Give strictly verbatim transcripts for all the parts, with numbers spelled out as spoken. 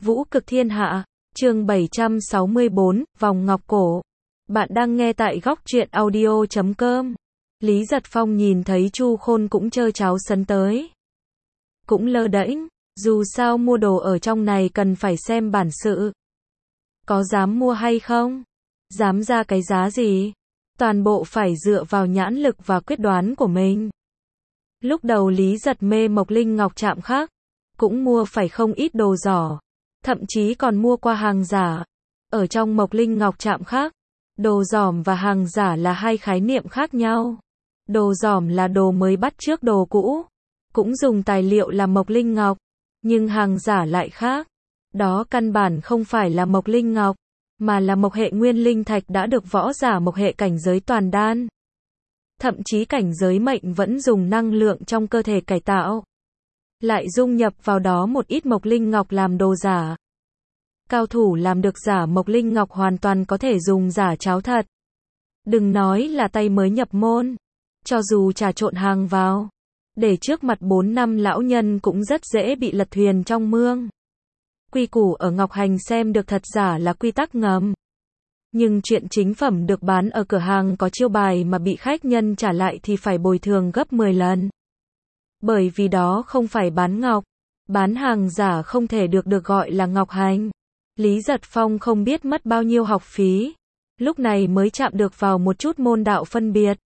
Vũ cực thiên hạ, chương bảy trăm sáu mươi bốn, vòng ngọc cổ. Bạn đang nghe tại góc truyện audio chấm com. Lý Giật Phong nhìn thấy Chu Khôn cũng trơ tráo sấn tới. Cũng lơ đễnh, dù sao mua đồ ở trong này cần phải xem bản sự. Có dám mua hay không? Dám ra cái giá gì? Toàn bộ phải dựa vào nhãn lực và quyết đoán của mình. Lúc đầu Lý Giật mê Mộc Linh Ngọc chạm khắc, cũng mua phải không ít đồ giỏ, thậm chí còn mua qua hàng giả. Ở trong Mộc Linh Ngọc chạm khắc, đồ giỏm và hàng giả là hai khái niệm khác nhau. Đồ giỏm là đồ mới bắt chước đồ cũ, cũng dùng tài liệu là Mộc Linh Ngọc, nhưng hàng giả lại khác. Đó căn bản không phải là Mộc Linh Ngọc, mà là Mộc hệ nguyên linh thạch đã được võ giả Mộc hệ cảnh giới toàn đan. Thậm chí cảnh giới mệnh vẫn dùng năng lượng trong cơ thể cải tạo, lại dung nhập vào đó một ít Mộc Linh Ngọc làm đồ giả. Cao thủ làm được giả Mộc Linh Ngọc hoàn toàn có thể dùng giả cháo thật. Đừng nói là tay mới nhập môn, cho dù trà trộn hàng vào, để trước mặt bốn năm lão nhân cũng rất dễ bị lật thuyền trong mương. Quy củ ở Ngọc Hành xem được thật giả là quy tắc ngầm. Nhưng chuyện chính phẩm được bán ở cửa hàng có chiêu bài mà bị khách nhân trả lại thì phải bồi thường gấp mười lần. Bởi vì đó không phải bán ngọc, bán hàng giả không thể được được gọi là Ngọc Hành. Lý Giật Phong không biết mất bao nhiêu học phí, lúc này mới chạm được vào một chút môn đạo phân biệt.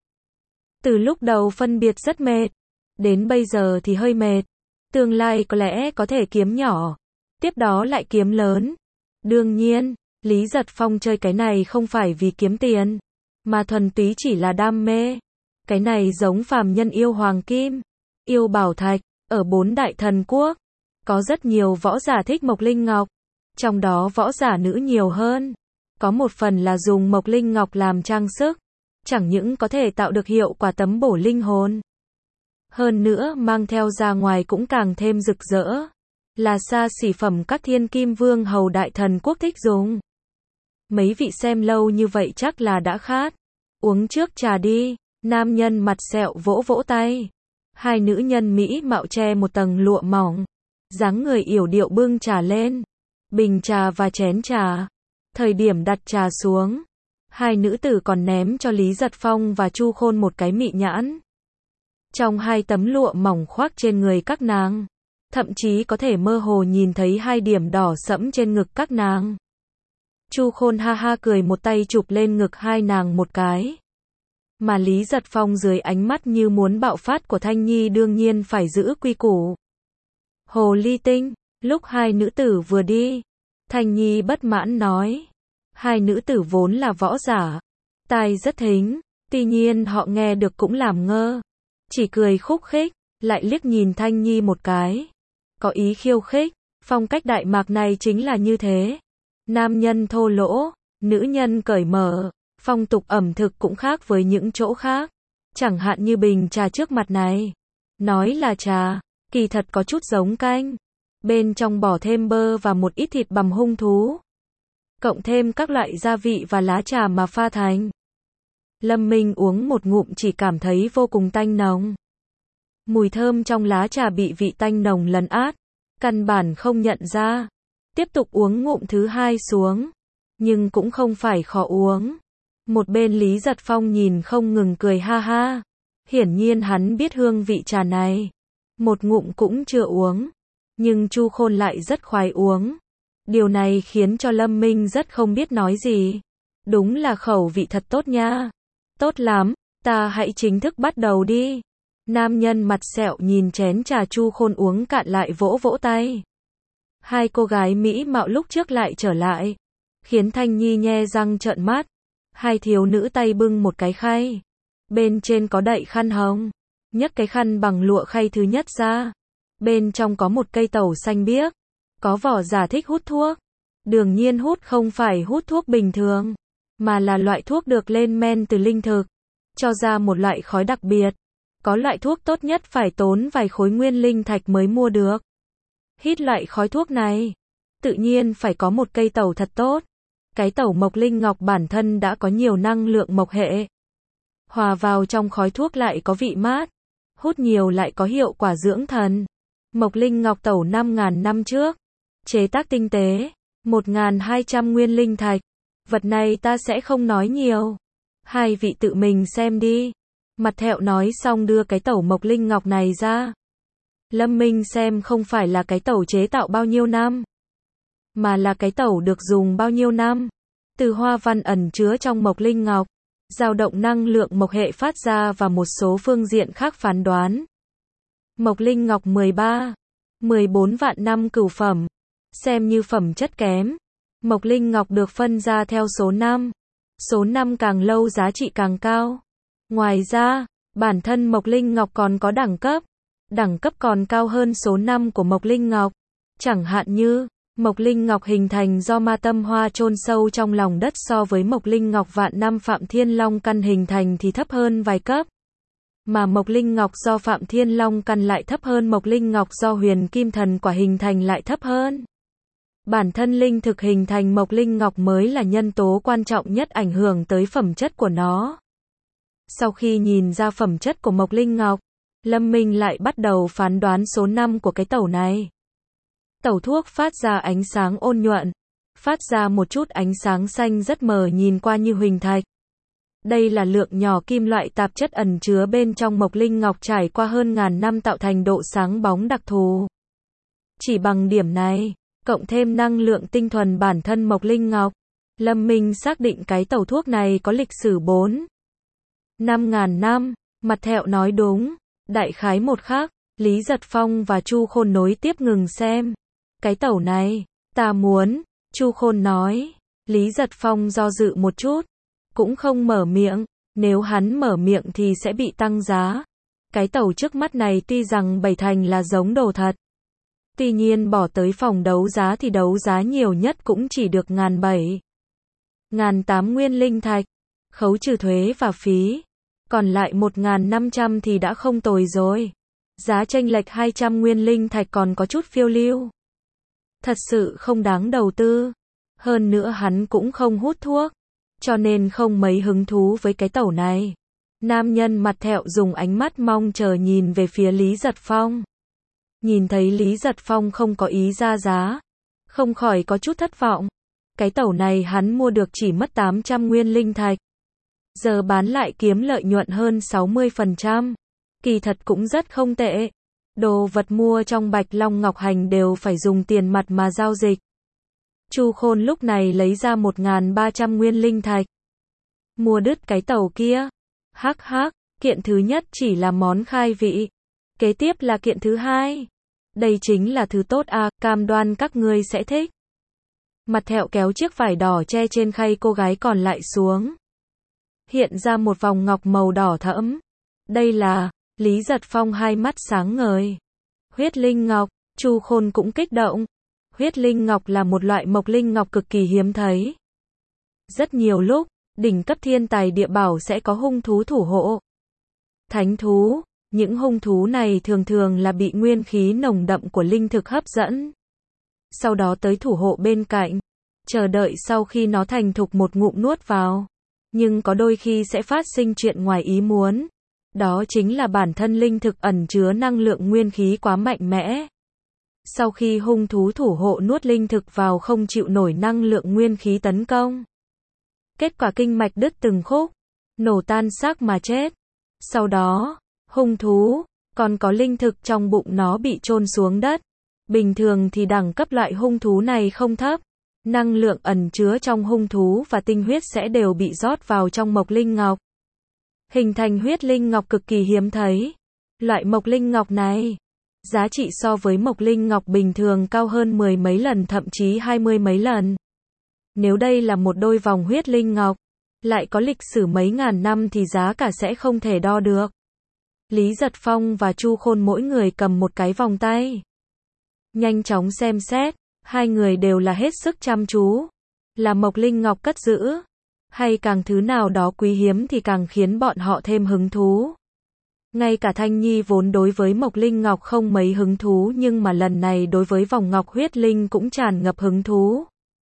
Từ lúc đầu phân biệt rất mệt, đến bây giờ thì hơi mệt. Tương lai có lẽ có thể kiếm nhỏ, tiếp đó lại kiếm lớn. Đương nhiên, Lý Giật Phong chơi cái này không phải vì kiếm tiền, mà thuần túy chỉ là đam mê. Cái này giống phàm nhân yêu hoàng kim, yêu bảo thạch, ở bốn đại thần quốc. Có rất nhiều võ giả thích Mộc Linh Ngọc, trong đó võ giả nữ nhiều hơn. Có một phần là dùng Mộc Linh Ngọc làm trang sức, chẳng những có thể tạo được hiệu quả tấm bổ linh hồn, hơn nữa mang theo ra ngoài cũng càng thêm rực rỡ. Là xa xỉ phẩm các thiên kim vương hầu đại thần quốc thích dùng. Mấy vị xem lâu như vậy chắc là đã khát. Uống trước trà đi. Nam nhân mặt sẹo vỗ vỗ tay. Hai nữ nhân mỹ mạo che một tầng lụa mỏng, dáng người yểu điệu bưng trà lên, bình trà và chén trà. Thời điểm đặt trà xuống, hai nữ tử còn ném cho Lý Giật Phong và Chu Khôn một cái mị nhãn. Trong hai tấm lụa mỏng khoác trên người các nàng, thậm chí có thể mơ hồ nhìn thấy hai điểm đỏ sẫm trên ngực các nàng. Chu Khôn ha ha cười một tay chụp lên ngực hai nàng một cái. Mà Lý Giật Phong dưới ánh mắt như muốn bạo phát của Thanh Nhi đương nhiên phải giữ quy củ. Hồ ly tinh, lúc hai nữ tử vừa đi, Thanh Nhi bất mãn nói. Hai nữ tử vốn là võ giả, tai rất thính, tuy nhiên họ nghe được cũng làm ngơ. Chỉ cười khúc khích, lại liếc nhìn Thanh Nhi một cái. Có ý khiêu khích, phong cách Đại Mạc này chính là như thế. Nam nhân thô lỗ, nữ nhân cởi mở, phong tục ẩm thực cũng khác với những chỗ khác. Chẳng hạn như bình trà trước mặt này. Nói là trà, kỳ thật có chút giống canh. Bên trong bỏ thêm bơ và một ít thịt bằm hung thú, cộng thêm các loại gia vị và lá trà mà pha thành. Lâm Minh uống một ngụm chỉ cảm thấy vô cùng tanh nồng. Mùi thơm trong lá trà bị vị tanh nồng lấn át, căn bản không nhận ra. Tiếp tục uống ngụm thứ hai xuống, nhưng cũng không phải khó uống. Một bên Lý Giật Phong nhìn không ngừng cười ha ha. Hiển nhiên hắn biết hương vị trà này. Một ngụm cũng chưa uống, nhưng Chu Khôn lại rất khoái uống. Điều này khiến cho Lâm Minh rất không biết nói gì. Đúng là khẩu vị thật tốt nha. Tốt lắm, ta hãy chính thức bắt đầu đi. Nam nhân mặt sẹo nhìn chén trà Chu Khôn uống cạn lại vỗ vỗ tay. Hai cô gái mỹ mạo lúc trước lại trở lại, khiến Thanh Nhi nhe răng trợn mắt. Hai thiếu nữ tay bưng một cái khay, bên trên có đậy khăn hồng, nhấc cái khăn bằng lụa khay thứ nhất ra. Bên trong có một cây tẩu xanh biếc. Có vỏ giả thích hút thuốc. Đương nhiên hút không phải hút thuốc bình thường, mà là loại thuốc được lên men từ linh thực, cho ra một loại khói đặc biệt. Có loại thuốc tốt nhất phải tốn vài khối nguyên linh thạch mới mua được. Hít loại khói thuốc này, tự nhiên phải có một cây tẩu thật tốt. Cái tẩu Mộc Linh Ngọc bản thân đã có nhiều năng lượng mộc hệ, hòa vào trong khói thuốc lại có vị mát, hút nhiều lại có hiệu quả dưỡng thần. Mộc Linh Ngọc tẩu năm ngàn năm trước, chế tác tinh tế, một nghìn hai trăm nguyên linh thạch. Vật này ta sẽ không nói nhiều. Hai vị tự mình xem đi. Mặt Thẹo nói xong đưa cái tẩu mộc linh ngọc này ra. Lâm Minh xem không phải là cái tẩu chế tạo bao nhiêu năm, mà là cái tẩu được dùng bao nhiêu năm. Từ hoa văn ẩn chứa trong mộc linh ngọc, dao động năng lượng mộc hệ phát ra và một số phương diện khác phán đoán. Mộc linh ngọc mười ba, mười bốn vạn năm cửu phẩm, xem như phẩm chất kém. Mộc linh ngọc được phân ra theo số năm. Số năm càng lâu giá trị càng cao. Ngoài ra, bản thân mộc linh ngọc còn có đẳng cấp. Đẳng cấp còn cao hơn số năm của mộc linh ngọc. Chẳng hạn như, mộc linh ngọc hình thành do ma tâm hoa chôn sâu trong lòng đất so với mộc linh ngọc vạn năm Phạm Thiên Long căn hình thành thì thấp hơn vài cấp. Mà mộc linh ngọc do Phạm Thiên Long căn lại thấp hơn mộc linh ngọc do Huyền Kim Thần Quả hình thành lại thấp hơn. Bản thân linh thực hình thành mộc linh ngọc mới là nhân tố quan trọng nhất ảnh hưởng tới phẩm chất của nó. Sau khi nhìn ra phẩm chất của mộc linh ngọc, Lâm Minh lại bắt đầu phán đoán số năm của cái tẩu này. Tẩu thuốc phát ra ánh sáng ôn nhuận, phát ra một chút ánh sáng xanh rất mờ nhìn qua như huỳnh thạch. Đây là lượng nhỏ kim loại tạp chất ẩn chứa bên trong mộc linh ngọc trải qua hơn ngàn năm tạo thành độ sáng bóng đặc thù. Chỉ bằng điểm này, cộng thêm năng lượng tinh thuần bản thân mộc linh ngọc, Lâm Minh xác định cái tẩu thuốc này có lịch sử bốn, năm ngàn năm. Mặt Thẹo nói đúng, đại khái một khắc, Lý Giật Phong và Chu Khôn nối tiếp ngừng xem. Cái tẩu này, ta muốn, Chu Khôn nói. Lý Giật Phong do dự một chút, cũng không mở miệng, nếu hắn mở miệng thì sẽ bị tăng giá. Cái tẩu trước mắt này tuy rằng bảy thành là giống đồ thật, tuy nhiên bỏ tới phòng đấu giá thì đấu giá nhiều nhất cũng chỉ được ngàn bảy, ngàn tám nguyên linh thạch, khấu trừ thuế và phí, còn lại một ngàn năm trăm thì đã không tồi rồi. Giá chênh lệch hai trăm nguyên linh thạch còn có chút phiêu lưu. Thật sự không đáng đầu tư. Hơn nữa hắn cũng không hút thuốc, cho nên không mấy hứng thú với cái tẩu này. Nam nhân Mặt Thẹo dùng ánh mắt mong chờ nhìn về phía Lý Giật Phong. Nhìn thấy Lý Giật Phong không có ý ra giá, không khỏi có chút thất vọng. Cái tẩu này hắn mua được chỉ mất tám trăm nguyên linh thạch. Giờ bán lại kiếm lợi nhuận hơn sáu mươi phần trăm. Kỳ thật cũng rất không tệ. Đồ vật mua trong Bạch Long Ngọc Hành đều phải dùng tiền mặt mà giao dịch. Chu Khôn lúc này lấy ra một nghìn ba trăm nguyên linh thạch. Mua đứt cái tàu kia. Hắc hắc, kiện thứ nhất chỉ là món khai vị. Kế tiếp là kiện thứ hai. Đây chính là thứ tốt à, cam đoan các ngươi sẽ thích. Mặt Thẹo kéo chiếc vải đỏ che trên khay cô gái còn lại xuống. Hiện ra một vòng ngọc màu đỏ thẫm. Đây là, Lý Giật Phong hai mắt sáng ngời. Huyết linh ngọc, Chu Khôn cũng kích động. Huyết linh ngọc là một loại mộc linh ngọc cực kỳ hiếm thấy. Rất nhiều lúc, đỉnh cấp thiên tài địa bảo sẽ có hung thú thủ hộ. Thánh thú, những hung thú này thường thường là bị nguyên khí nồng đậm của linh thực hấp dẫn. Sau đó tới thủ hộ bên cạnh, chờ đợi sau khi nó thành thục một ngụm nuốt vào. Nhưng có đôi khi sẽ phát sinh chuyện ngoài ý muốn. Đó chính là bản thân linh thực ẩn chứa năng lượng nguyên khí quá mạnh mẽ. Sau khi hung thú thủ hộ nuốt linh thực vào không chịu nổi năng lượng nguyên khí tấn công. Kết quả kinh mạch đứt từng khúc, nổ tan xác mà chết. Sau đó, hung thú, còn có linh thực trong bụng nó bị chôn xuống đất. Bình thường thì đẳng cấp loại hung thú này không thấp. Năng lượng ẩn chứa trong hung thú và tinh huyết sẽ đều bị rót vào trong mộc linh ngọc. Hình thành huyết linh ngọc cực kỳ hiếm thấy. Loại mộc linh ngọc này, giá trị so với mộc linh ngọc bình thường cao hơn mười mấy lần thậm chí hai mươi mấy lần. Nếu đây là một đôi vòng huyết linh ngọc, lại có lịch sử mấy ngàn năm thì giá cả sẽ không thể đo được. Lý Giật Phong và Chu Khôn mỗi người cầm một cái vòng tay. Nhanh chóng xem xét, hai người đều là hết sức chăm chú. Là mộc linh ngọc cất giữ, hay càng thứ nào đó quý hiếm thì càng khiến bọn họ thêm hứng thú. Ngay cả Thanh Nhi vốn đối với mộc linh ngọc không mấy hứng thú nhưng mà lần này đối với vòng ngọc huyết linh cũng tràn ngập hứng thú.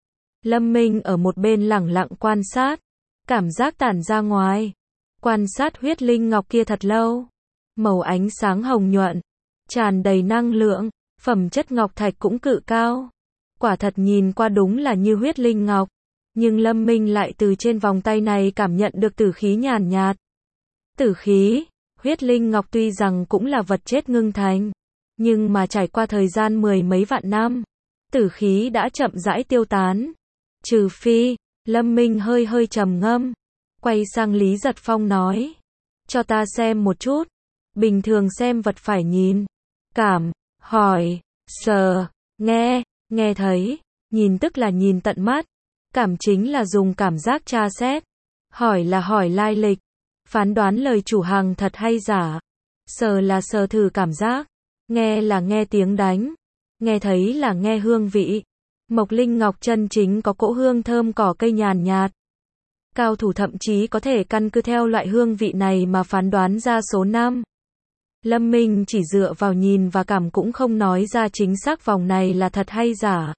Lâm Minh ở một bên lẳng lặng quan sát, cảm giác tản ra ngoài. Quan sát huyết linh ngọc kia thật lâu. Màu ánh sáng hồng nhuận, tràn đầy năng lượng, phẩm chất ngọc thạch cũng cự cao. Quả thật nhìn qua đúng là như huyết linh ngọc, nhưng Lâm Minh lại từ trên vòng tay này cảm nhận được tử khí nhàn nhạt. Tử khí, huyết linh ngọc tuy rằng cũng là vật chết ngưng thành, nhưng mà trải qua thời gian mười mấy vạn năm, tử khí đã chậm rãi tiêu tán. Trừ phi, Lâm Minh hơi hơi trầm ngâm, quay sang Lý Giật Phong nói, cho ta xem một chút. Bình thường xem vật phải nhìn, cảm, hỏi, sờ, nghe, nghe thấy, nhìn tức là nhìn tận mắt, cảm chính là dùng cảm giác tra xét, hỏi là hỏi lai lịch, phán đoán lời chủ hàng thật hay giả, sờ là sờ thử cảm giác, nghe là nghe tiếng đánh, nghe thấy là nghe hương vị. Mộc linh ngọc chân chính có cỗ hương thơm cỏ cây nhàn nhạt. Cao thủ thậm chí có thể căn cứ theo loại hương vị này mà phán đoán ra số năm. Lâm Minh chỉ dựa vào nhìn và cảm cũng không nói ra chính xác vòng này là thật hay giả.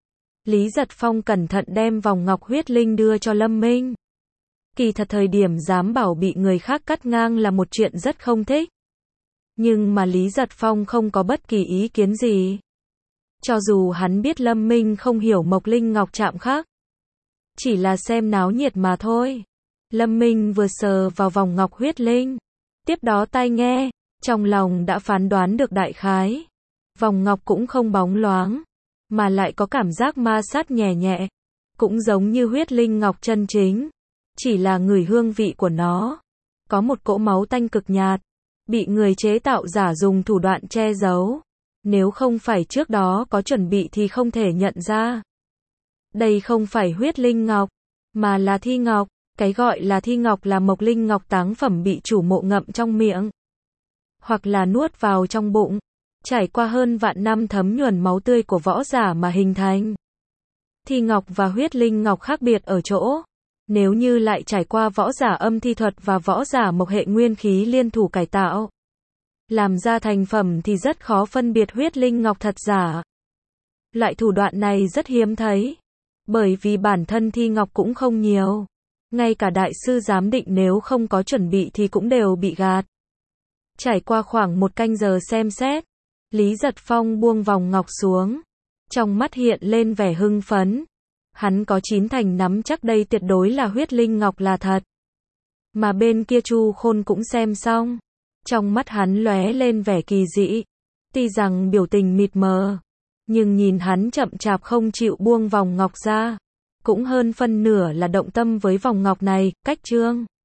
Lý Giật Phong cẩn thận đem vòng ngọc huyết linh đưa cho Lâm Minh. Kỳ thật thời điểm dám bảo bị người khác cắt ngang là một chuyện rất không thích. Nhưng mà Lý Giật Phong không có bất kỳ ý kiến gì. Cho dù hắn biết Lâm Minh không hiểu mộc linh ngọc chạm khắc, chỉ là xem náo nhiệt mà thôi. Lâm Minh vừa sờ vào vòng ngọc huyết linh, tiếp đó tai nghe, trong lòng đã phán đoán được đại khái. Vòng ngọc cũng không bóng loáng, mà lại có cảm giác ma sát nhẹ nhẹ, cũng giống như huyết linh ngọc chân chính, chỉ là ngửi hương vị của nó, có một cỗ máu tanh cực nhạt, bị người chế tạo giả dùng thủ đoạn che giấu. Nếu không phải trước đó có chuẩn bị thì không thể nhận ra. Đây không phải huyết linh ngọc, mà là thi ngọc. Cái gọi là thi ngọc là mộc linh ngọc táng phẩm bị chủ mộ ngậm trong miệng, hoặc là nuốt vào trong bụng, trải qua hơn vạn năm thấm nhuần máu tươi của võ giả mà hình thành. Thi ngọc và huyết linh ngọc khác biệt ở chỗ, nếu như lại trải qua võ giả âm thi thuật và võ giả mộc hệ nguyên khí liên thủ cải tạo, làm ra thành phẩm thì rất khó phân biệt huyết linh ngọc thật giả. Loại thủ đoạn này rất hiếm thấy, bởi vì bản thân thi ngọc cũng không nhiều. Ngay cả đại sư giám định nếu không có chuẩn bị thì cũng đều bị gạt. Trải qua khoảng một canh giờ xem xét, Lý Giật Phong buông vòng ngọc xuống. Trong mắt hiện lên vẻ hưng phấn. Hắn có chín thành nắm chắc đây tuyệt đối là huyết linh ngọc là thật. Mà bên kia Chu Khôn cũng xem xong. Trong mắt hắn lóe lên vẻ kỳ dị. Tuy rằng biểu tình mịt mờ, nhưng nhìn hắn chậm chạp không chịu buông vòng ngọc ra, cũng hơn phân nửa là động tâm với vòng ngọc này. Cách chương